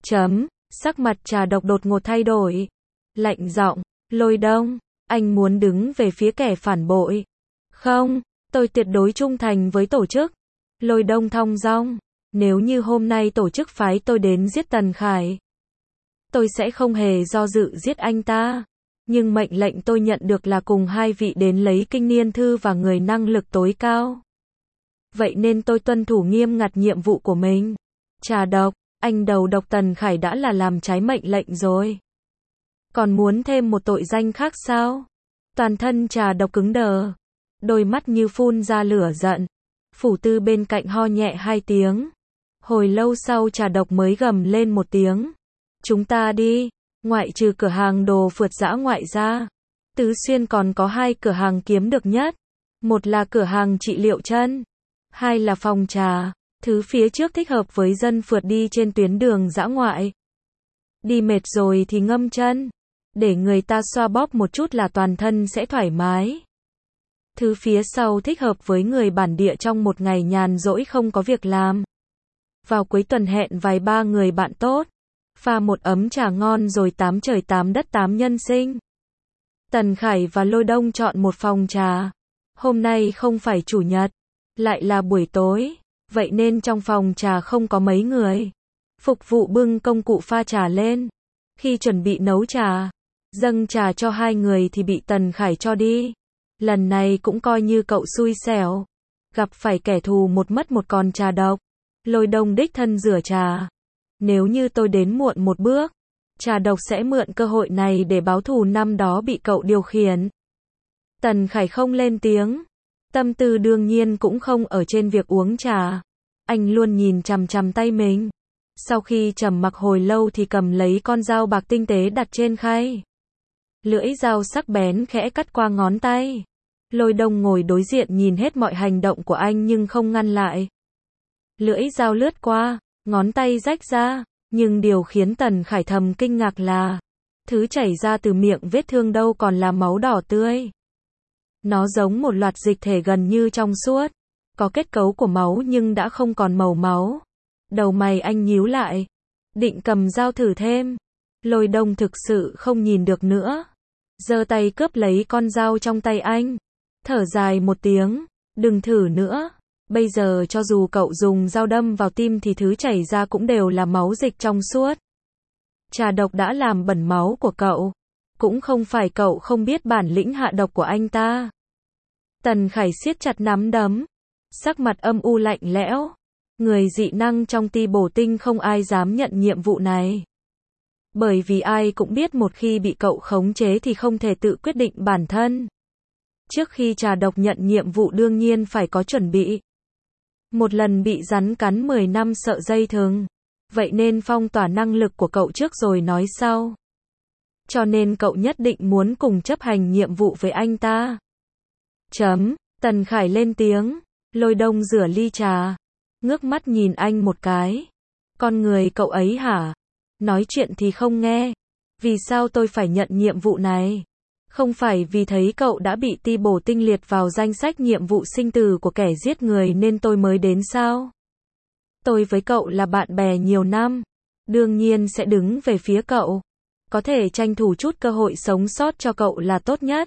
Sắc mặt Trà Độc đột ngột thay đổi. Lạnh giọng, Lôi Đông, anh muốn đứng về phía kẻ phản bội. Không, tôi tuyệt đối trung thành với tổ chức. Lôi Đông thong dong, nếu như hôm nay tổ chức phái tôi đến giết Tần Khải, tôi sẽ không hề do dự giết anh ta. Nhưng mệnh lệnh tôi nhận được là cùng hai vị đến lấy kinh niên thư và người năng lực tối cao. Vậy nên tôi tuân thủ nghiêm ngặt nhiệm vụ của mình. Trà Độc, anh đầu độc Tần Khải đã là làm trái mệnh lệnh rồi. Còn muốn thêm một tội danh khác sao? Toàn thân Trà Độc cứng đờ. Đôi mắt như phun ra lửa giận. Phủ Tư bên cạnh ho nhẹ hai tiếng. Hồi lâu sau Trà Độc mới gầm lên một tiếng. Chúng ta đi. Ngoại trừ cửa hàng đồ phượt dã ngoại ra, Tứ Xuyên còn có hai cửa hàng kiếm được nhất. Một là cửa hàng trị liệu chân. Hai là phòng trà. Thứ phía trước thích hợp với dân phượt đi trên tuyến đường dã ngoại. Đi mệt rồi thì ngâm chân. Để người ta xoa bóp một chút là toàn thân sẽ thoải mái. Thứ phía sau thích hợp với người bản địa trong một ngày nhàn rỗi không có việc làm. Vào cuối tuần hẹn vài ba người bạn tốt. Pha một ấm trà ngon rồi tám trời tám đất tám nhân sinh. Tần Khải và Lôi Đông chọn một phòng trà. Hôm nay không phải chủ nhật, lại là buổi tối, vậy nên trong phòng trà không có mấy người. Phục vụ bưng công cụ pha trà lên. Khi chuẩn bị nấu trà, dâng trà cho hai người thì bị Tần Khải cho đi. Lần này cũng coi như cậu xui xẻo. Gặp phải kẻ thù một mất một còn Trà Độc. Lôi Đông đích thân rửa trà. Nếu như tôi đến muộn một bước, Trà Độc sẽ mượn cơ hội này để báo thù năm đó bị cậu điều khiển. Tần Khải không lên tiếng. Tâm tư đương nhiên cũng không ở trên việc uống trà. Anh luôn nhìn chằm chằm tay mình. Sau khi trầm mặc hồi lâu thì cầm lấy con dao bạc tinh tế đặt trên khay. Lưỡi dao sắc bén khẽ cắt qua ngón tay. Lôi Đông ngồi đối diện nhìn hết mọi hành động của anh nhưng không ngăn lại. Lưỡi dao lướt qua, ngón tay rách ra, nhưng điều khiến Tần Khải thầm kinh ngạc là thứ chảy ra từ miệng vết thương đâu còn là máu đỏ tươi. Nó giống một loạt dịch thể gần như trong suốt, có kết cấu của máu nhưng đã không còn màu máu. Đầu mày anh nhíu lại, định cầm dao thử thêm. Lôi Đông thực sự không nhìn được nữa, giơ tay cướp lấy con dao trong tay anh, thở dài một tiếng, đừng thử nữa. Bây giờ cho dù cậu dùng dao đâm vào tim thì thứ chảy ra cũng đều là máu dịch trong suốt. Trà Độc đã làm bẩn máu của cậu. Cũng không phải cậu không biết bản lĩnh hạ độc của anh ta. Tần Khải siết chặt nắm đấm. Sắc mặt âm u lạnh lẽo. Người dị năng trong Ti Bổ Tinh không ai dám nhận nhiệm vụ này. Bởi vì ai cũng biết một khi bị cậu khống chế thì không thể tự quyết định bản thân. Trước khi Trà Độc nhận nhiệm vụ đương nhiên phải có chuẩn bị. Một lần bị rắn cắn 10 năm sợ dây thừng. Vậy nên phong tỏa năng lực của cậu trước rồi nói sau. Cho nên cậu nhất định muốn cùng chấp hành nhiệm vụ với anh ta. Tần Khải lên tiếng. Lôi Đông rửa ly trà. Ngước mắt nhìn anh một cái. Con người cậu ấy hả? nói chuyện thì không nghe. Vì sao tôi phải nhận nhiệm vụ này? Không phải vì thấy cậu đã bị ti bổ tinh liệt vào danh sách nhiệm vụ sinh tử của kẻ giết người nên tôi mới đến sao? Tôi với cậu là bạn bè nhiều năm, đương nhiên sẽ đứng về phía cậu. Có thể tranh thủ chút cơ hội sống sót cho cậu là tốt nhất.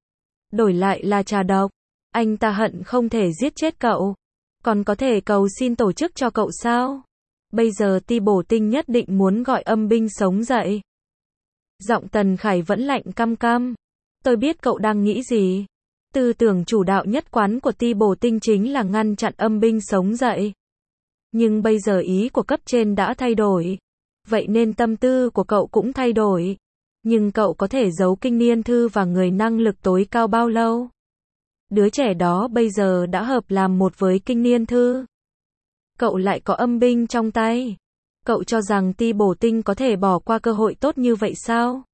Đổi lại là trà độc, anh ta hận không thể giết chết cậu. Còn có thể cầu xin tổ chức cho cậu sao? Bây giờ ti bổ tinh nhất định muốn gọi âm binh sống dậy. Giọng Tần Khải vẫn lạnh căm căm. Tôi biết cậu đang nghĩ gì. Tư tưởng chủ đạo nhất quán của ti bổ tinh chính là ngăn chặn âm binh sống dậy. Nhưng bây giờ ý của cấp trên đã thay đổi. Vậy nên tâm tư của cậu cũng thay đổi. Nhưng cậu có thể giấu Kinh Niên Thư và người năng lực tối cao bao lâu? Đứa trẻ đó bây giờ đã hợp làm một với Kinh Niên Thư. Cậu lại có âm binh trong tay. Cậu cho rằng ti bổ tinh có thể bỏ qua cơ hội tốt như vậy sao?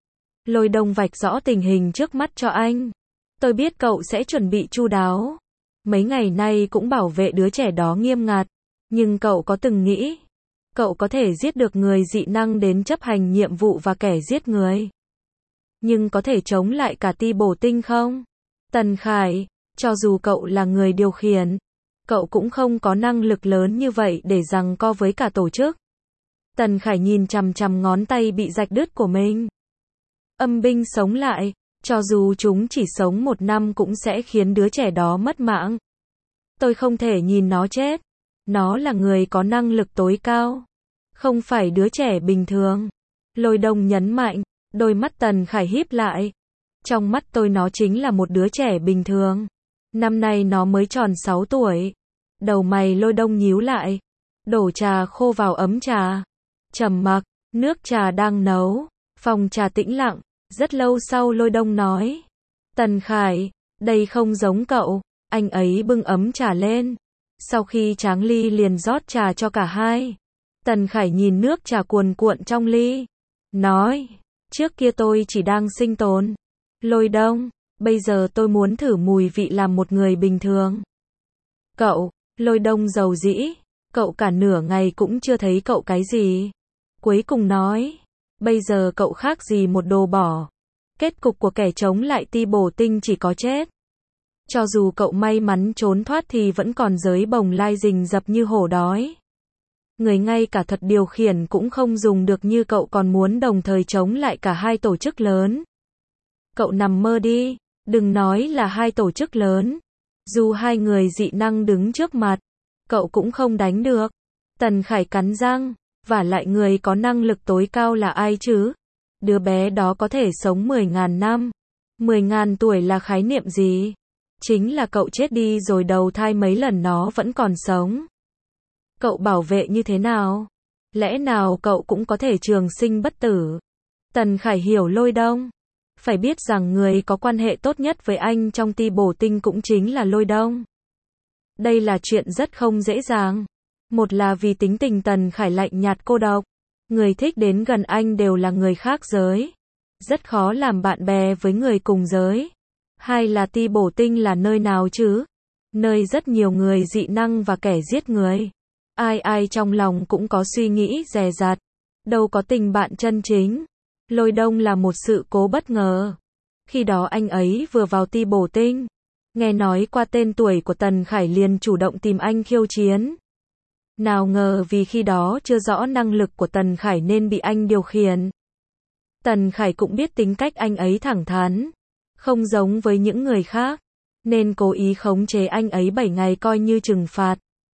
Lôi Đông vạch rõ tình hình trước mắt cho anh. Tôi biết cậu sẽ chuẩn bị chu đáo. Mấy ngày nay cũng bảo vệ đứa trẻ đó nghiêm ngặt. Nhưng cậu có từng nghĩ, cậu có thể giết được người dị năng đến chấp hành nhiệm vụ và kẻ giết người? Nhưng có thể chống lại cả ti bổ tinh không? Tần Khải, cho dù cậu là người điều khiển, cậu cũng không có năng lực lớn như vậy để giằng co với cả tổ chức. Tần Khải nhìn chằm chằm ngón tay bị rạch đứt của mình. Âm binh sống lại, cho dù chúng chỉ sống 1 năm cũng sẽ khiến đứa trẻ đó mất mạng. Tôi không thể nhìn nó chết. Nó là người có năng lực tối cao. Không phải đứa trẻ bình thường. Lôi Đông nhấn mạnh, đôi mắt Tần Khải híp lại. Trong mắt tôi nó chính là một đứa trẻ bình thường. Năm nay nó mới tròn 6 tuổi. Đầu mày Lôi Đông nhíu lại. Đổ trà khô vào ấm trà. Trầm mặc, nước trà đang nấu. Phòng trà tĩnh lặng. Rất lâu sau Lôi Đông nói. Tần Khải, đây không giống cậu. Anh ấy bưng ấm trà lên. Sau khi tráng ly liền rót trà cho cả hai. Tần Khải nhìn nước trà cuồn cuộn trong ly. Nói, trước kia tôi chỉ đang sinh tồn. Lôi Đông, bây giờ tôi muốn thử mùi vị làm một người bình thường. Cậu, Lôi Đông dầu dĩ. Cậu cả nửa ngày cũng chưa thấy cậu cái gì. Cuối cùng nói, bây giờ cậu khác gì một đồ bỏ. Kết cục của kẻ chống lại ti bổ tinh chỉ có chết. Cho dù cậu may mắn trốn thoát thì vẫn còn giới bồng lai rình rập như hổ đói. Người ngay cả thuật điều khiển cũng không dùng được như cậu còn muốn đồng thời chống lại cả hai tổ chức lớn. Cậu nằm mơ đi, đừng nói là hai tổ chức lớn. Dù hai người dị năng đứng trước mặt, cậu cũng không đánh được. Tần Khải cắn răng, vả lại người có năng lực tối cao là ai chứ? Đứa bé đó có thể sống 10.000 năm. 10.000 tuổi là khái niệm gì? Chính là cậu chết đi rồi đầu thai mấy lần nó vẫn còn sống. Cậu bảo vệ như thế nào? Lẽ nào cậu cũng có thể trường sinh bất tử? Tần Khải hiểu Lôi Đông. Phải biết rằng người có quan hệ tốt nhất với anh trong ti bổ tinh cũng chính là Lôi Đông. Đây là chuyện rất không dễ dàng. Một là vì tính tình Tần Khải lạnh nhạt cô độc. Người thích đến gần anh đều là người khác giới. Rất khó làm bạn bè với người cùng giới. Hai là ti bổ tinh là nơi nào chứ? Nơi rất nhiều người dị năng và kẻ giết người. Ai ai trong lòng cũng có suy nghĩ dè dặt. Đâu có tình bạn chân chính. Lôi Đông là một sự cố bất ngờ. Khi đó anh ấy vừa vào ti bổ tinh. Nghe nói qua tên tuổi của Tần Khải liền chủ động tìm anh khiêu chiến. Nào ngờ vì khi đó chưa rõ năng lực của Tần Khải nên bị anh điều khiển. Tần Khải cũng biết tính cách anh ấy thẳng thắn. Không giống với những người khác. Nên cố ý khống chế anh ấy 7 ngày coi như trừng phạt.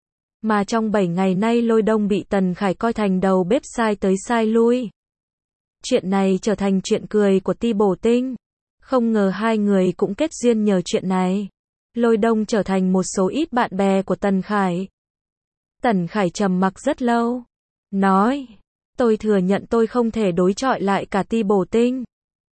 Mà trong 7 ngày nay Lôi Đông bị Tần Khải coi thành đầu bếp sai tới sai lui. Chuyện này trở thành chuyện cười của ti bổ tinh. Không ngờ hai người cũng kết duyên nhờ chuyện này. Lôi Đông trở thành một số ít bạn bè của Tần Khải. Tần Khải trầm mặc rất lâu. Nói, tôi thừa nhận tôi không thể đối chọi lại cả ti bổ tinh.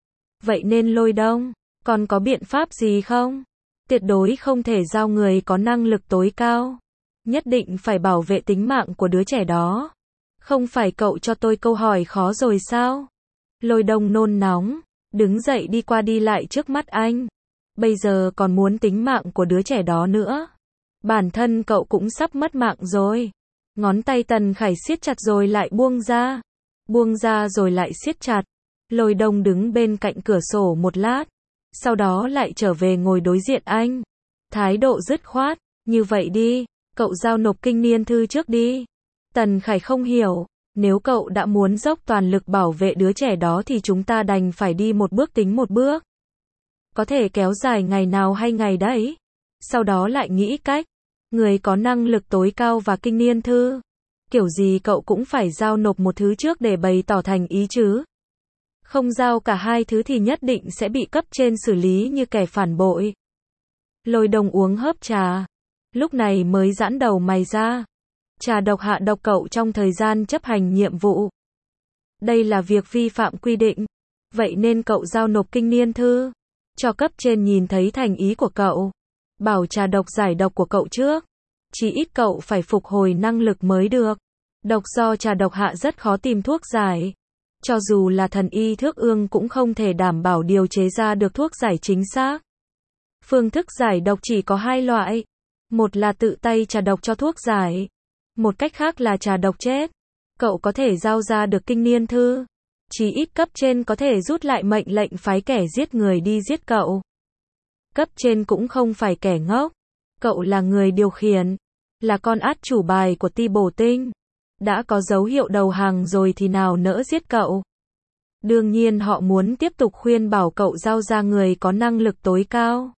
Vậy nên Lôi Đông, còn có biện pháp gì không? Tuyệt đối không thể giao người có năng lực tối cao. Nhất định phải bảo vệ tính mạng của đứa trẻ đó. Không phải cậu cho tôi câu hỏi khó rồi sao? Lôi Đông nôn nóng, đứng dậy đi qua đi lại trước mắt anh. Bây giờ còn muốn tính mạng của đứa trẻ đó nữa. Bản thân cậu cũng sắp mất mạng rồi. Ngón tay Tần Khải siết chặt rồi lại buông ra. buông ra rồi lại siết chặt. Lôi Đông đứng bên cạnh cửa sổ một lát, sau đó lại trở về ngồi đối diện anh. Thái độ dứt khoát, như vậy đi, cậu giao nộp kinh niên thư trước đi. Tần Khải không hiểu, nếu cậu đã muốn dốc toàn lực bảo vệ đứa trẻ đó thì chúng ta đành phải đi một bước tính một bước. Có thể kéo dài ngày nào hay ngày đấy. Sau đó lại nghĩ cách. Người có năng lực tối cao và kinh niên thư. Kiểu gì cậu cũng phải giao nộp một thứ trước để bày tỏ thành ý chứ. Không giao cả hai thứ thì nhất định sẽ bị cấp trên xử lý như kẻ phản bội. Lôi Đông uống hớp trà. Lúc này mới giãn đầu mày ra. Trà độc hạ độc cậu trong thời gian chấp hành nhiệm vụ. Đây là việc vi phạm quy định. Vậy nên cậu giao nộp kinh niên thư. Cho cấp trên nhìn thấy thành ý của cậu. Bảo trà độc giải độc của cậu trước. Chỉ ít cậu phải phục hồi năng lực mới được. Độc do trà độc hạ rất khó tìm thuốc giải. Cho dù là thần y Thước Ương cũng không thể đảm bảo điều chế ra được thuốc giải chính xác. Phương thức giải độc chỉ có hai loại. Một là tự tay trà độc cho thuốc giải. Một cách khác là trà độc chết. Cậu có thể giao ra được kinh niên thư. Chỉ ít cấp trên có thể rút lại mệnh lệnh phái kẻ giết người đi giết cậu. Cấp trên cũng không phải kẻ ngốc. Cậu là người điều khiển. Là con át chủ bài của Ti Bổ Tinh. Đã có dấu hiệu đầu hàng rồi thì nào nỡ giết cậu. Đương nhiên họ muốn tiếp tục khuyên bảo cậu giao ra người có năng lực tối cao.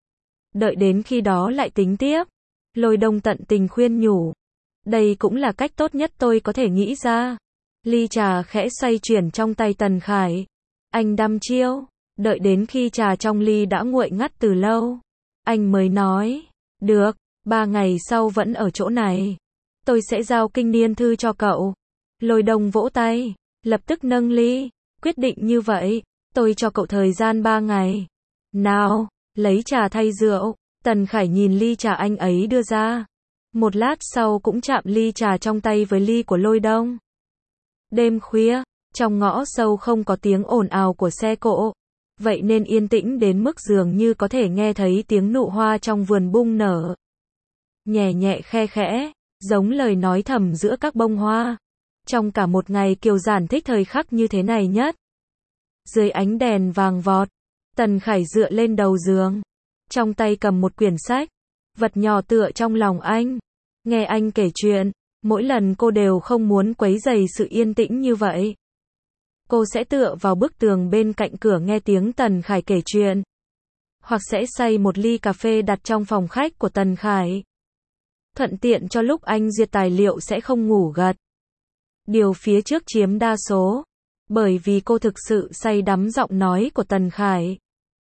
Đợi đến khi đó lại tính tiếp. Lôi Đông tận tình khuyên nhủ. Đây cũng là cách tốt nhất tôi có thể nghĩ ra. Ly trà khẽ xoay chuyển trong tay Tần Khải. Anh đăm chiêu. Đợi đến khi trà trong ly đã nguội ngắt từ lâu. Anh mới nói. Được, 3 ngày sau vẫn ở chỗ này. Tôi sẽ giao kinh niên thư cho cậu. Lôi Đông vỗ tay. Lập tức nâng ly. Quyết định như vậy. Tôi cho cậu thời gian 3 ngày. Nào, lấy trà thay rượu. Tần Khải nhìn ly trà anh ấy đưa ra. Một lát sau cũng chạm ly trà trong tay với ly của Lôi Đông. Đêm khuya, trong ngõ sâu không có tiếng ồn ào của xe cộ. Vậy nên yên tĩnh đến mức dường như có thể nghe thấy tiếng nụ hoa trong vườn bung nở. Nhẹ nhẹ khe khẽ, giống lời nói thầm giữa các bông hoa. Trong cả một ngày Kiều Giản thích thời khắc như thế này nhất. Dưới ánh đèn vàng vọt, Tần Khải dựa lên đầu giường. Trong tay cầm một quyển sách. Vật nhỏ tựa trong lòng anh. Nghe anh kể chuyện. Mỗi lần cô đều không muốn quấy rầy sự yên tĩnh như vậy. Cô sẽ tựa vào bức tường bên cạnh cửa nghe tiếng Tần Khải kể chuyện. Hoặc sẽ xay một ly cà phê đặt trong phòng khách của Tần Khải. Thuận tiện cho lúc anh duyệt tài liệu sẽ không ngủ gật. Điều phía trước chiếm đa số. Bởi vì cô thực sự say đắm giọng nói của Tần Khải.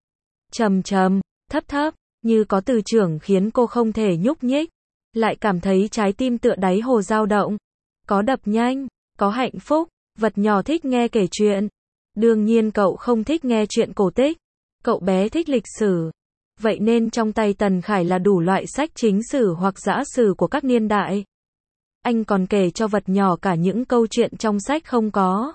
Trầm trầm, thấp thấp, như có từ trưởng khiến cô không thể nhúc nhích. Lại cảm thấy trái tim tựa đáy hồ dao động. Có đập nhanh, có hạnh phúc. Vật nhỏ thích nghe kể chuyện. Đương nhiên cậu không thích nghe chuyện cổ tích. Cậu bé thích lịch sử. Vậy nên trong tay Tần Khải là đủ loại sách chính sử hoặc dã sử của các niên đại. Anh còn kể cho vật nhỏ cả những câu chuyện trong sách không có.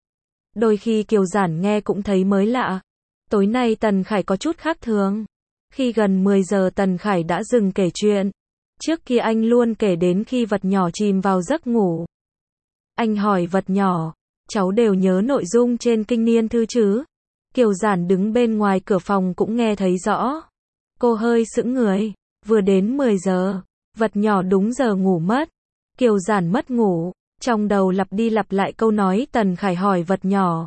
Đôi khi Kiều Giản nghe cũng thấy mới lạ. Tối nay Tần Khải có chút khác thường. Khi gần 10 giờ Tần Khải đã dừng kể chuyện. Trước kia anh luôn kể đến khi vật nhỏ chìm vào giấc ngủ. Anh hỏi vật nhỏ, cháu đều nhớ nội dung trên kinh niên thư chứ? Kiều Giản đứng bên ngoài cửa phòng cũng nghe thấy rõ. Cô hơi sững người, vừa đến 10 giờ, vật nhỏ đúng giờ ngủ mất. Kiều Giản mất ngủ, trong đầu lặp đi lặp lại câu nói Tần Khải hỏi vật nhỏ.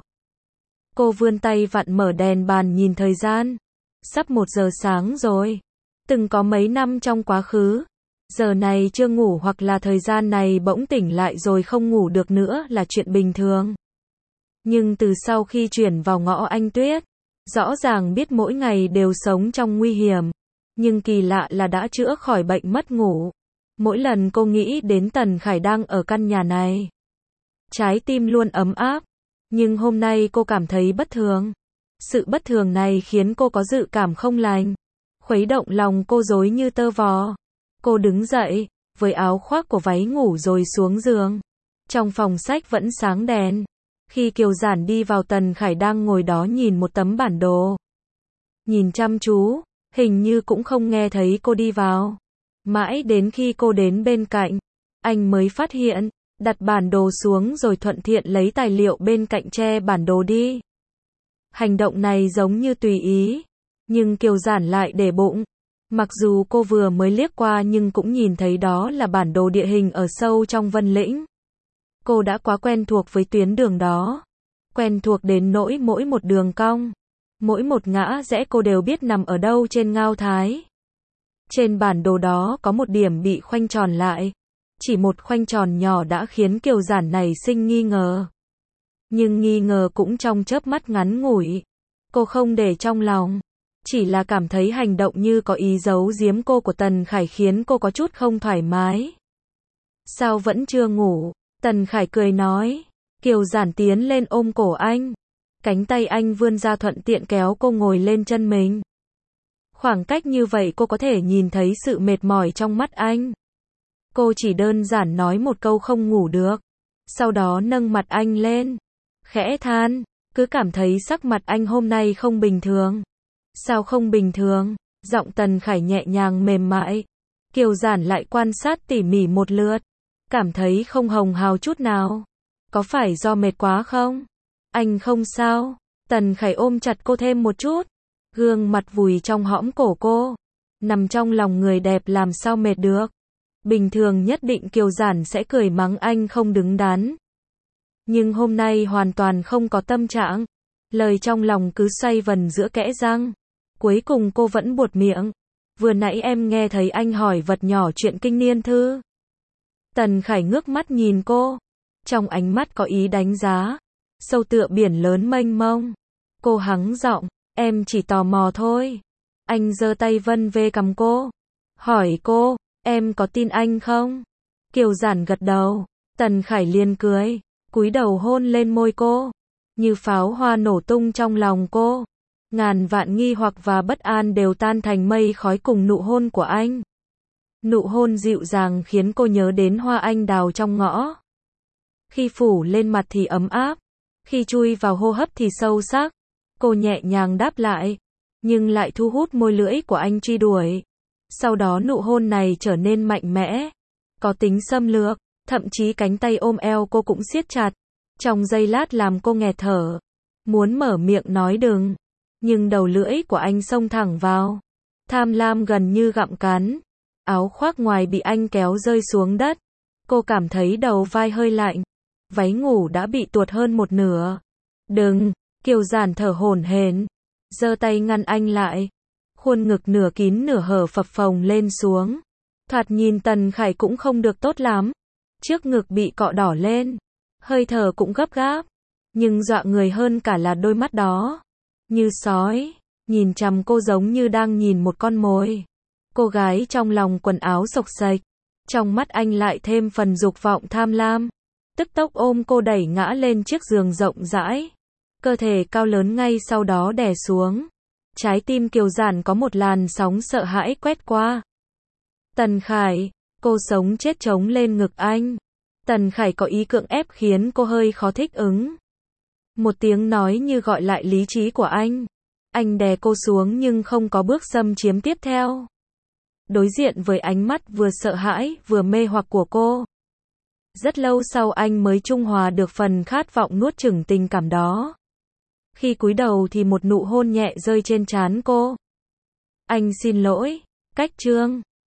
Cô vươn tay vặn mở đèn bàn nhìn thời gian. Sắp 1 giờ sáng rồi. Từng có mấy năm trong quá khứ. Giờ này chưa ngủ hoặc là thời gian này bỗng tỉnh lại rồi không ngủ được nữa là chuyện bình thường. Nhưng từ sau khi chuyển vào ngõ Anh Tuyết, rõ ràng biết mỗi ngày đều sống trong nguy hiểm. Nhưng kỳ lạ là đã chữa khỏi bệnh mất ngủ. Mỗi lần cô nghĩ đến Tần Khải đang ở căn nhà này, trái tim luôn ấm áp. Nhưng hôm nay cô cảm thấy bất thường. Sự bất thường này khiến cô có dự cảm không lành. Khuấy động lòng cô rối như tơ vò. Cô đứng dậy, với áo khoác của váy ngủ rồi xuống giường. Trong phòng sách vẫn sáng đèn. Khi Kiều Giản đi vào Tần Khải đang ngồi đó nhìn một tấm bản đồ. Nhìn chăm chú, hình như cũng không nghe thấy cô đi vào. Mãi đến khi cô đến bên cạnh, anh mới phát hiện, Đặt bản đồ xuống rồi thuận tiện lấy tài liệu bên cạnh che bản đồ đi. Hành động này giống như tùy ý, nhưng Kiều Giản lại để bụng. Mặc dù cô vừa mới liếc qua nhưng cũng nhìn thấy đó là bản đồ địa hình ở sâu trong Vân Lĩnh. Cô đã quá quen thuộc với tuyến đường đó. Quen thuộc đến nỗi mỗi một đường cong, mỗi một ngã rẽ cô đều biết nằm ở đâu trên Ngao Thái. Trên bản đồ đó có một điểm bị khoanh tròn lại. Chỉ một khoanh tròn nhỏ đã khiến Kiều Giản nảy sinh nghi ngờ. Nhưng nghi ngờ cũng trong chớp mắt ngắn ngủi. Cô không để trong lòng. Chỉ là cảm thấy hành động như có ý giấu giếm cô của Tần Khải khiến cô có chút không thoải mái. Sao vẫn chưa ngủ? Tần Khải cười nói. Kiều Giản tiến lên ôm cổ anh. Cánh tay anh vươn ra thuận tiện kéo cô ngồi lên chân mình. Khoảng cách như vậy cô có thể nhìn thấy sự mệt mỏi trong mắt anh. Cô chỉ đơn giản nói một câu không ngủ được. Sau đó nâng mặt anh lên. Khẽ than, cứ cảm thấy sắc mặt anh hôm nay không bình thường. Sao không bình thường? Giọng Tần Khải nhẹ nhàng mềm mại. Kiều Giản lại quan sát tỉ mỉ một lượt. Cảm thấy không hồng hào chút nào. Có phải do mệt quá không? Anh không sao. Tần Khải ôm chặt cô thêm một chút. Gương mặt vùi trong hõm cổ cô. Nằm trong lòng người đẹp làm sao mệt được. Bình thường nhất định Kiều Giản sẽ cười mắng anh không đứng đắn. Nhưng hôm nay hoàn toàn không có tâm trạng. Lời trong lòng cứ xoay vần giữa kẽ răng. Cuối cùng cô vẫn buột miệng. Vừa nãy em nghe thấy anh hỏi vật nhỏ chuyện kinh niên thư. Tần Khải ngước mắt nhìn cô. Trong ánh mắt có ý đánh giá. Sâu tựa biển lớn mênh mông. Cô hắng giọng. Em chỉ tò mò thôi. Anh giơ tay vân về cằm cô. Hỏi cô. Em có tin anh không? Kiều Giản gật đầu. Tần Khải liền cười. Cúi đầu hôn lên môi cô. Như pháo hoa nổ tung trong lòng cô. Ngàn vạn nghi hoặc và bất an đều tan thành mây khói cùng nụ hôn của anh. Nụ hôn dịu dàng khiến cô nhớ đến hoa anh đào trong ngõ. Khi phủ lên mặt thì ấm áp. Khi chui vào hô hấp thì sâu sắc. Cô nhẹ nhàng đáp lại. Nhưng lại thu hút môi lưỡi của anh truy đuổi. Sau đó nụ hôn này trở nên mạnh mẽ. Có tính xâm lược. Thậm chí cánh tay ôm eo cô cũng siết chặt. Trong giây lát làm cô nghẹt thở. Muốn mở miệng nói đừng. Nhưng đầu lưỡi của anh xông thẳng vào. Tham lam gần như gặm cắn. Áo khoác ngoài bị anh kéo rơi xuống đất. Cô cảm thấy đầu vai hơi lạnh. Váy ngủ đã bị tuột hơn một nửa. Đừng. Kiều Giản thở hổn hển. Giơ tay ngăn anh lại. Khuôn ngực nửa kín nửa hở phập phồng lên xuống. Thoạt nhìn Tần Khải cũng không được tốt lắm. Trước ngực bị cọ đỏ lên. Hơi thở cũng gấp gáp. Nhưng dọa người hơn cả là đôi mắt đó. Như sói. Nhìn chằm cô giống như đang nhìn một con mồi. Cô gái trong lòng quần áo xộc xệch. Trong mắt anh lại thêm phần dục vọng tham lam. Tức tốc ôm cô đẩy ngã lên chiếc giường rộng rãi. Cơ thể cao lớn ngay sau đó đè xuống. Trái tim Kiều Giản có một làn sóng sợ hãi quét qua. Tần Khải. Cô sống chết chống lên ngực anh. Tần Khải có ý cưỡng ép khiến cô hơi khó thích ứng. Một tiếng nói như gọi lại lý trí của anh. Anh đè cô xuống nhưng không có bước xâm chiếm tiếp theo. Đối diện với ánh mắt vừa sợ hãi vừa mê hoặc của cô. Rất lâu sau anh mới trung hòa được phần khát vọng nuốt chửng tình cảm đó. Khi cúi đầu thì một nụ hôn nhẹ rơi trên trán cô. Anh xin lỗi. Cách chương